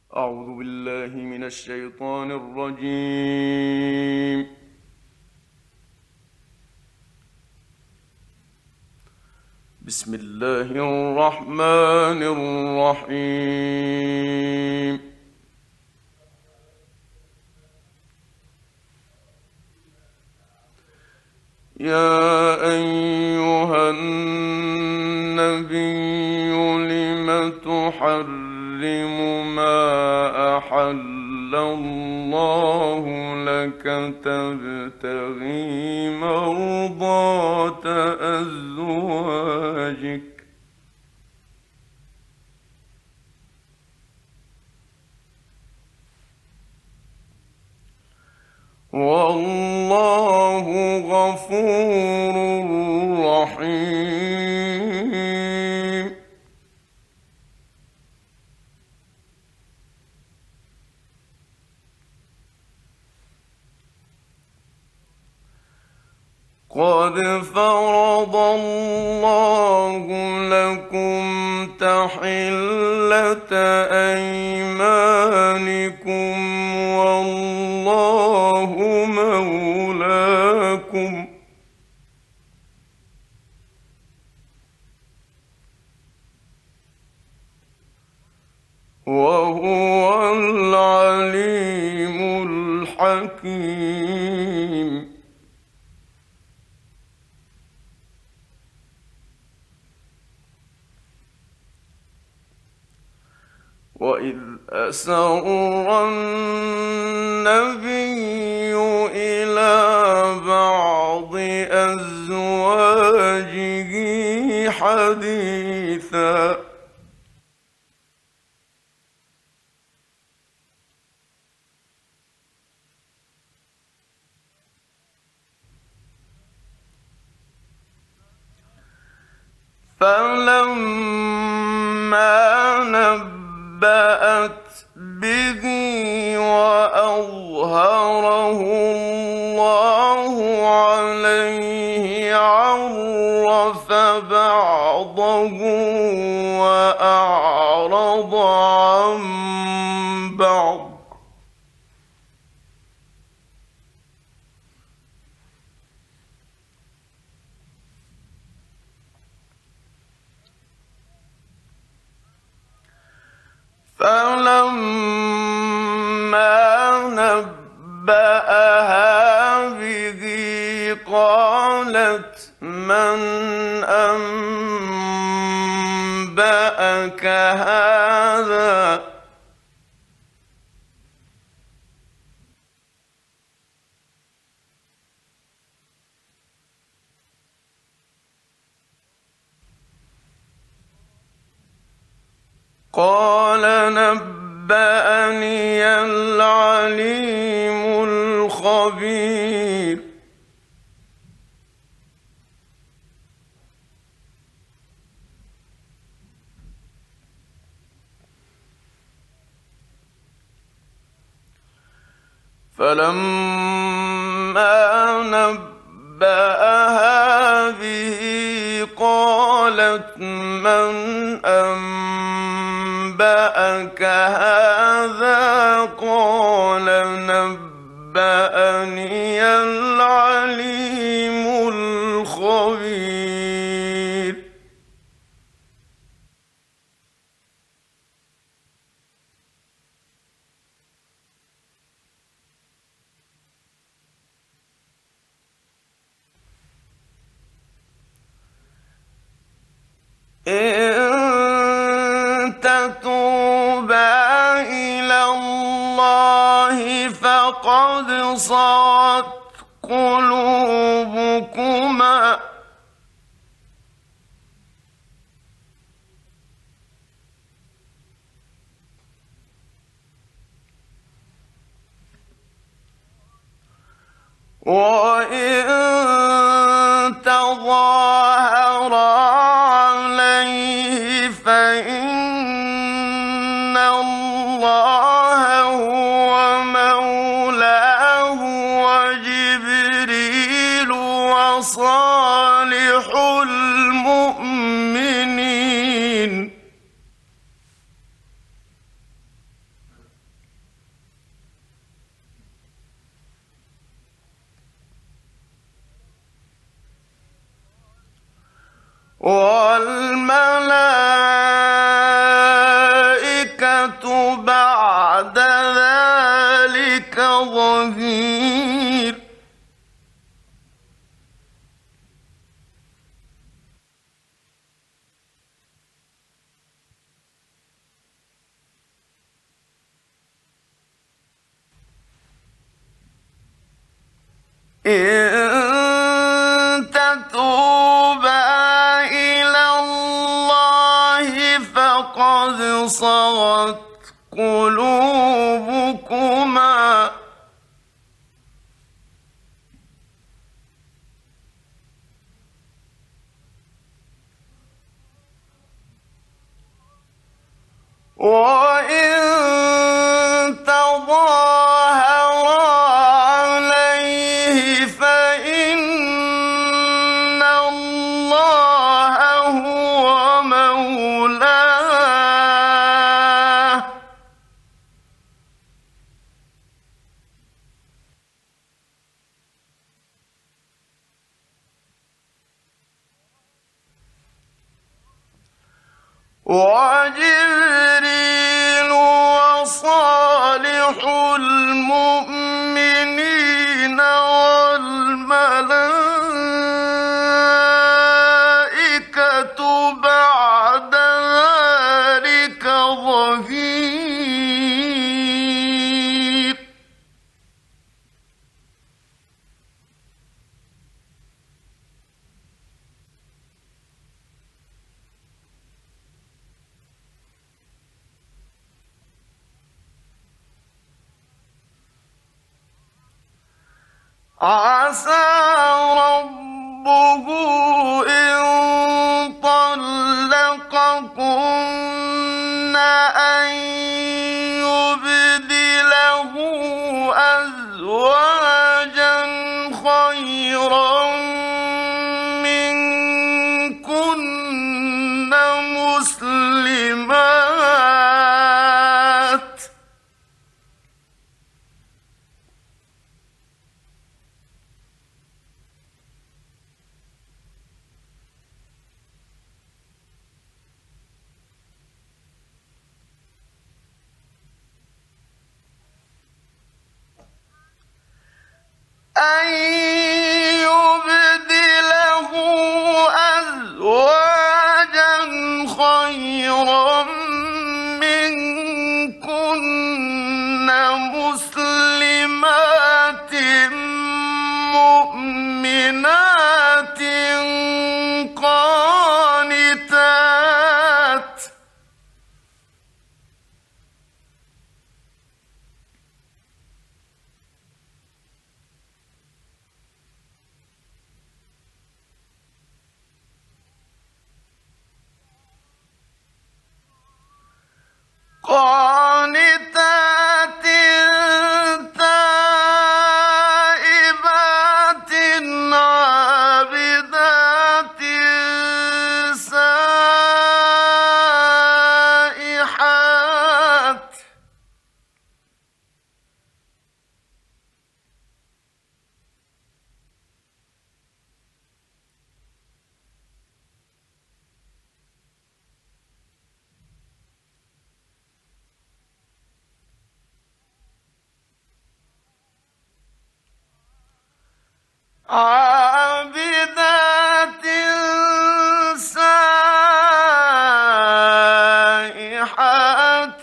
أعوذ بالله من الشيطان الرجيم. بسم الله الرحمن الرحيم. يا أيها النبي لم تحرم ما أحل الله لك تبتغي مرضات أزواجك والله غفور رحيم. قد فرض الله لكم تحلة أيمانكم والله مولاكم وهو العليم الحكيم. وإذ أسر النبي إلى بعض أزواجه حديثا فلما نبأت به وأظهره الله عليه عرف بعضه وأعرض عن بعض فلما نبأها به قالت من أنبأك هذا قال نبأني العليم الخبير. فلما نبأها به قالت من أنبأك هذا قال نبأني العليم الخبير. إن تتوبا إلى الله فقد صغت قلوبكما وإن تظاهرا عليه فإن الله هو مولاه وجبريل وصالح المؤمنين. وَالْمَلَائِكَةُ بَعْدَ ذَلِكَ ظَهِيرٌ. إن تتوبا إلى الله فقد صغت قلوبكما، وإن تظاهرا عليه فإن الله هو مولاه، وجبريل وصالح المؤمنين والملائكة بعد ذلك ظهير. عسى ربه إن طلقكن أن يبدله أزواجا خيرا منكن مسلمات أن يبدله أزواجا خيرا منكن مسلمات مؤمنات قانتات قانتات تائبات عابدات سائحات عابدات سائحات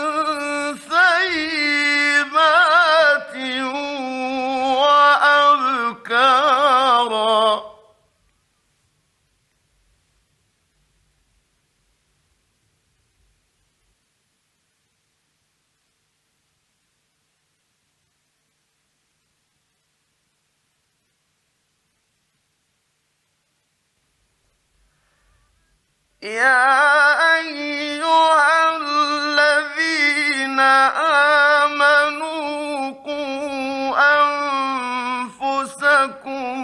ثيبات وأبكارا. يا أيها الذين آمنوا قوا أنفسكم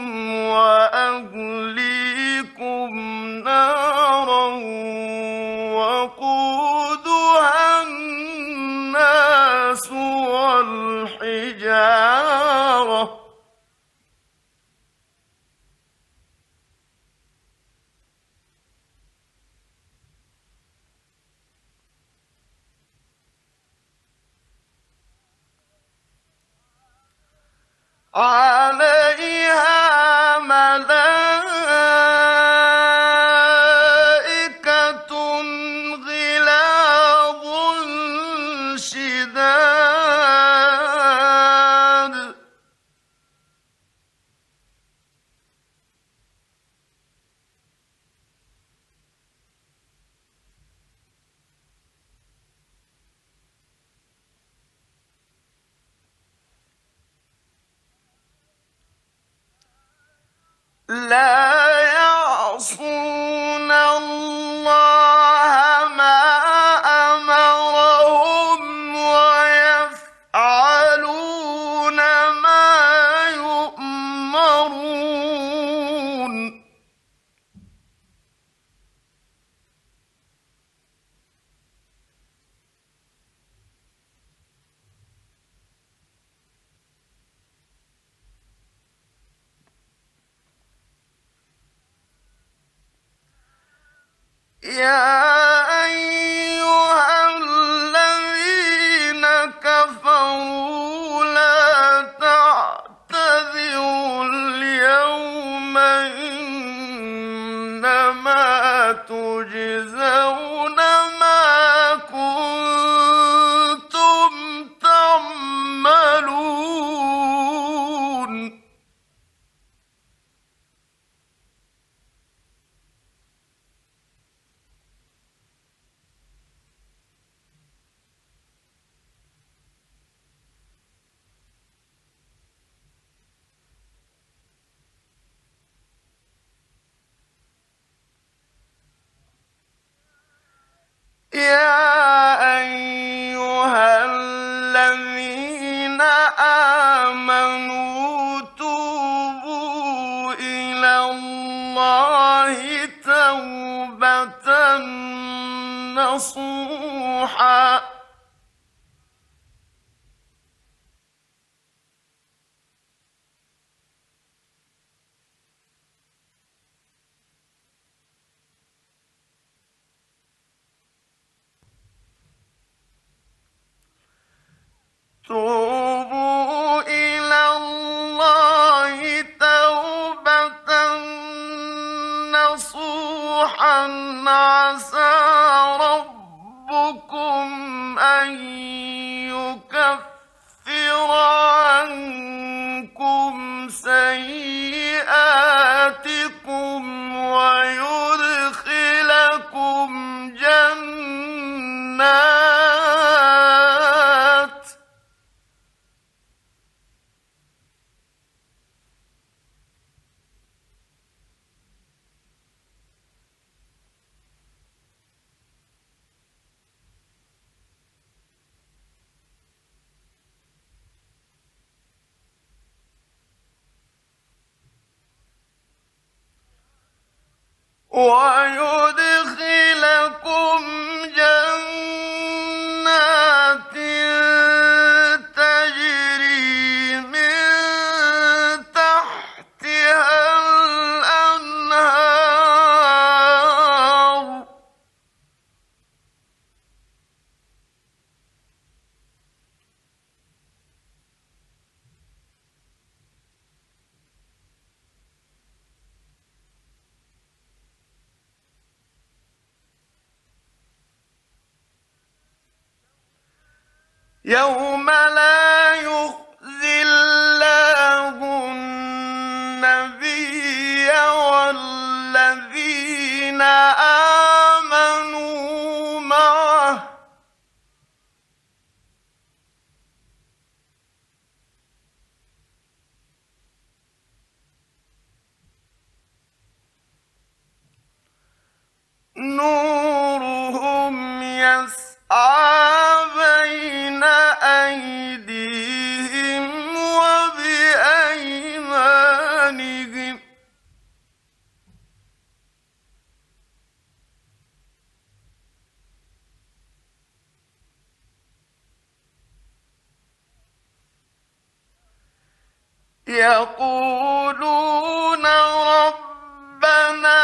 وأهليكم نارا وقودها الناس والحجارة عليها ملائكة غلاظ شداد. لا يعصون الله ما أمرهم ويفعلون ما يؤمرون. يا أيها الذين كفروا لا تعتذروا اليوم، إنما تجزون ما كنتم تعملون. يا أيها الذين آمنوا توبوا إلى الله توبة نصوحا. توبوا إلى الله توبة نصوحا عسى ربكم أن يكفر عنكم سيئاتكم ويدخلكم جنات ويدخلكم جنات تجري من تحتها الأنهار. يوم لا يخزي الله النبي والذين آمنوا معه نورهم يسعى بين أيديهم وبأيمانهم. يقولون ربنا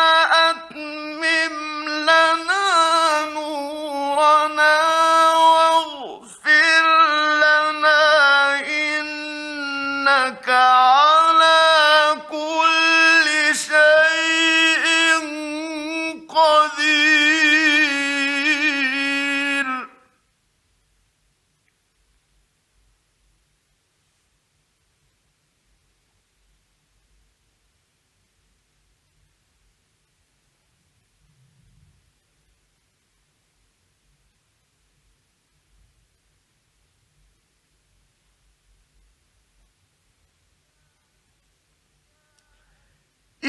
أتمم لنا نورنا واغفر لنا إنك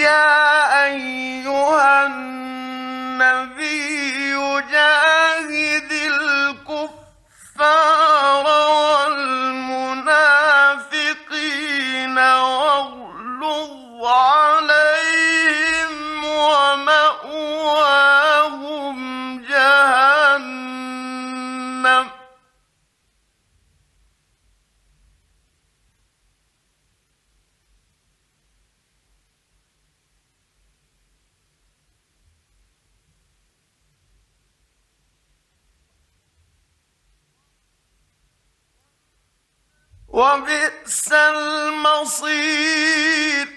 يا أيها النبي جاهد الكفار والمنافقين واغلظ عليهم ومأواهم جهنم وبئس المصير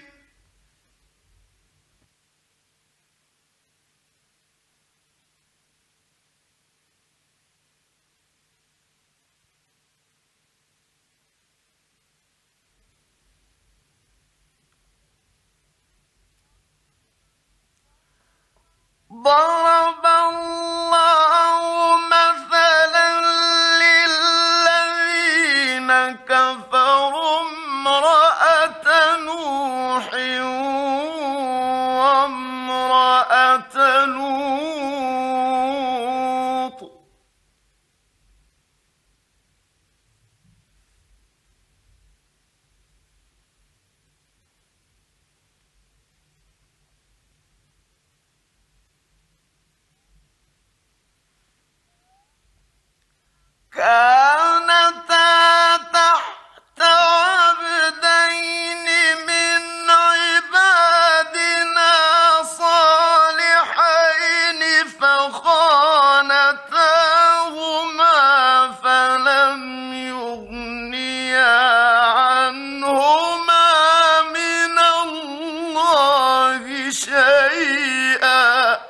ضرب الله مثلا للذين كفروا امرأة نوح وامرأة لوط كانتا تحت عبدين من عبادنا صالحين فخانتاهما فلم يغنيا عنهما من الله شيئا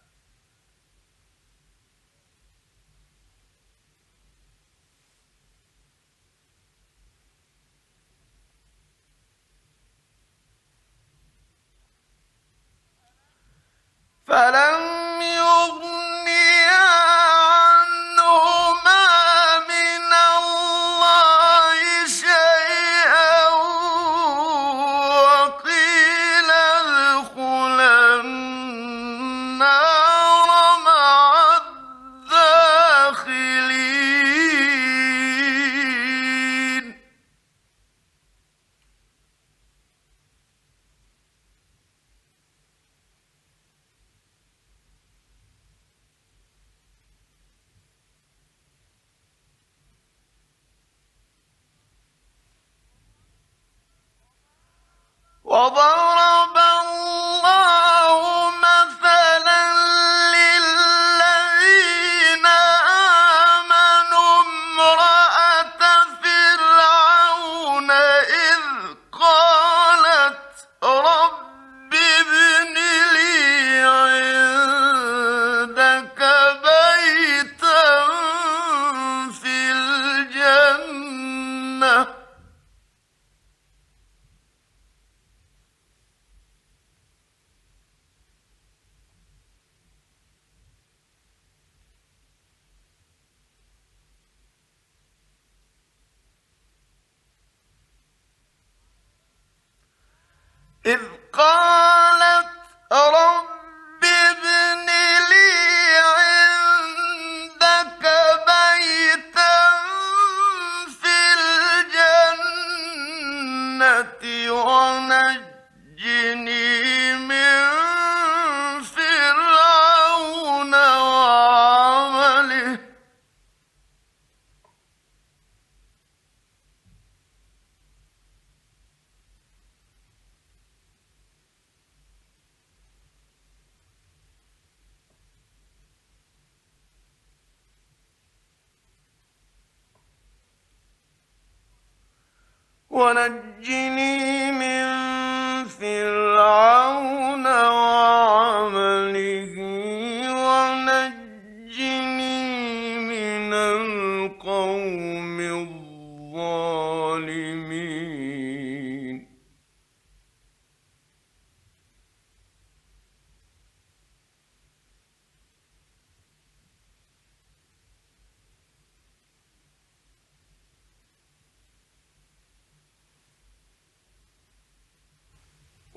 فلم يغنيا عنهما من الله شيئا وقيل ادخلا النار مع الداخلين وضرب الله مثلا للذين آمنوا امرأة فرعون إذ قالت رب ابن لي عندك بيتا في الجنة إذ قالت رب ابن لي عندك بيتا في الجنة ونجني من فرعون وعمله ونجني من فرعون وعمله ونجني من القوم الظالمين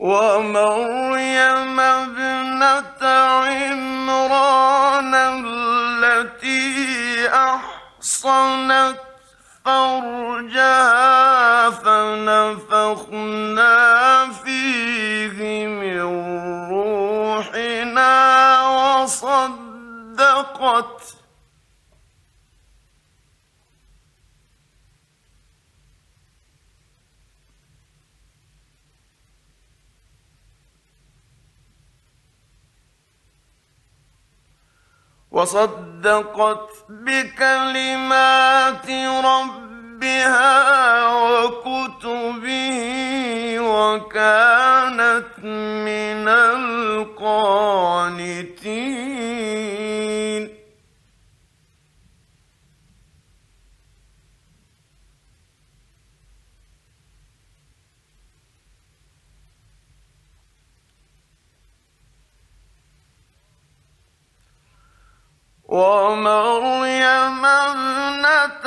ومريم ابنة عمران التي أحصنت فرجها فنفخنا فيه من روحنا وصدقت بكلمات ربها وكتبه وكانت من القانتين. ومريم ابنة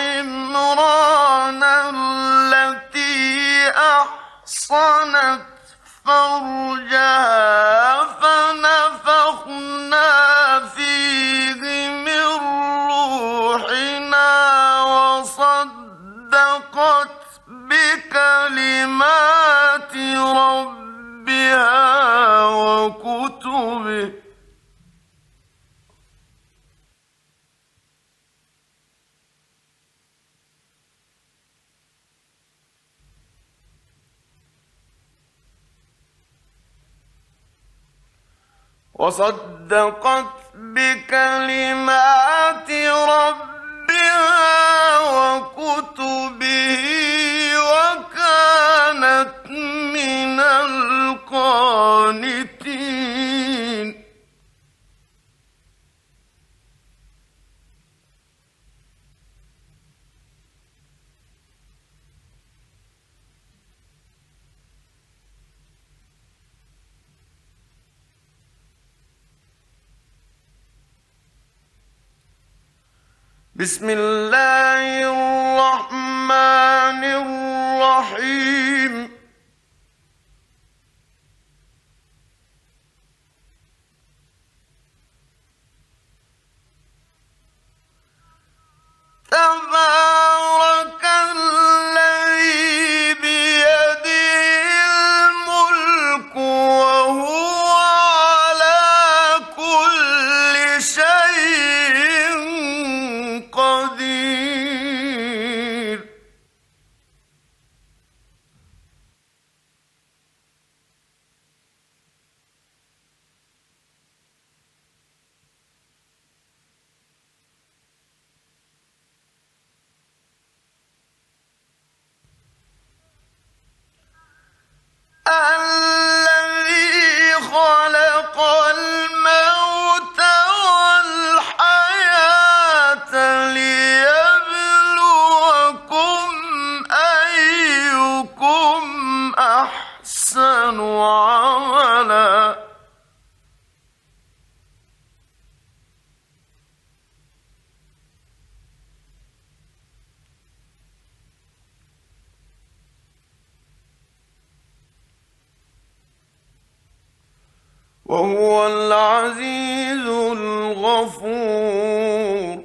عمران التي أحصنت فرجها فنفخنا فيه من روحنا وصدقت بكلمات ربها وكتبه وكانت من القانتين. بسم الله الرحمن الرحيم. تبارك الذي بيده الملك وهو على كل شيء قدير. الذي خلق الموت والحياة ليبلوكم أيكم أحسن عملا. وهو العزيز الغفور.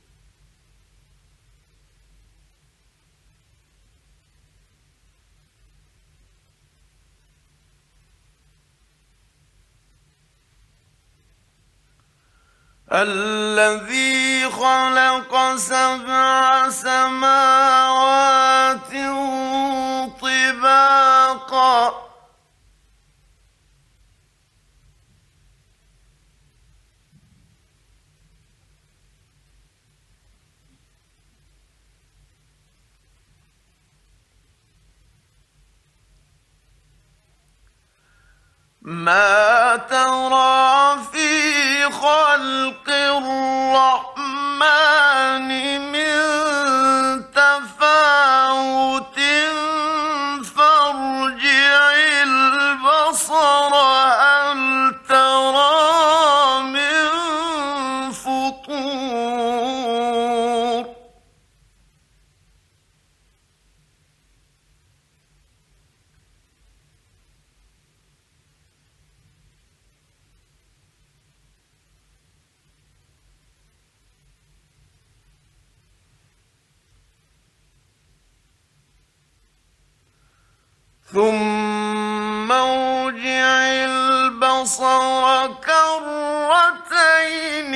الذي خلق 7 سماوات طباقا ما ترى في خلق الرحمن من تفاوت فارجع البصر هل ترى من فطور. ثم ارجع البصر كرتين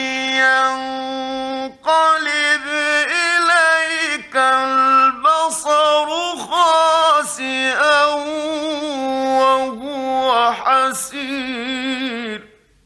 ينقلب إليك البصر خاسئا وهو حسير.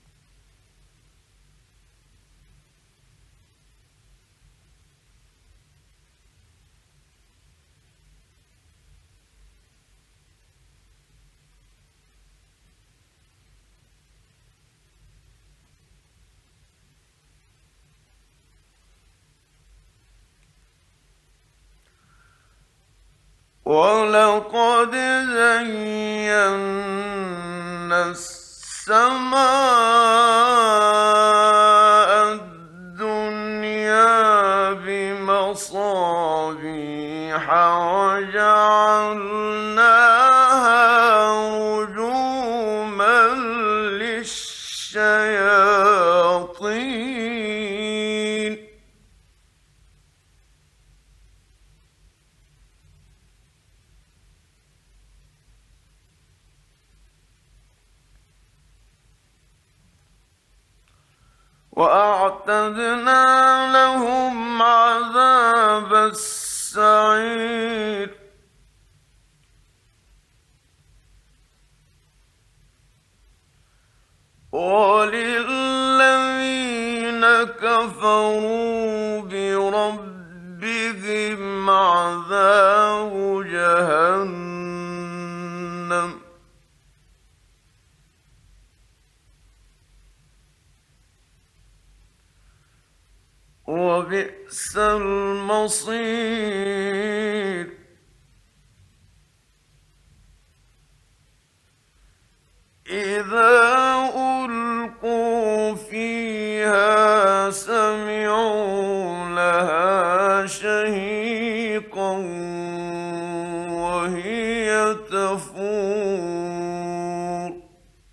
ولقد زينا السماء الدنيا بمصابيح وجعلناها رجوما للشياطين. وأعتدنا لهم عذاب السعير. وللذين كفروا بربهم عذاب جهنم وبئس المصير. إذا ألقوا فيها سمعوا لها شهيقا وهي تفور.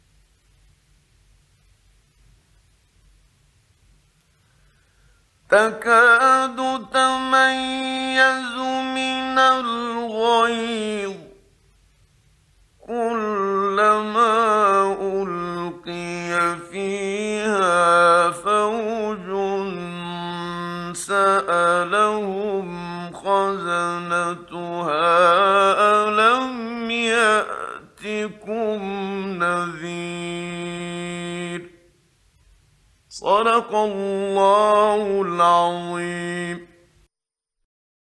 تكاد تميز من الغيظ كلما ألقي فيها فوج سألهم خزنتها ألم يأتكم نذير. صدق الله العظيم.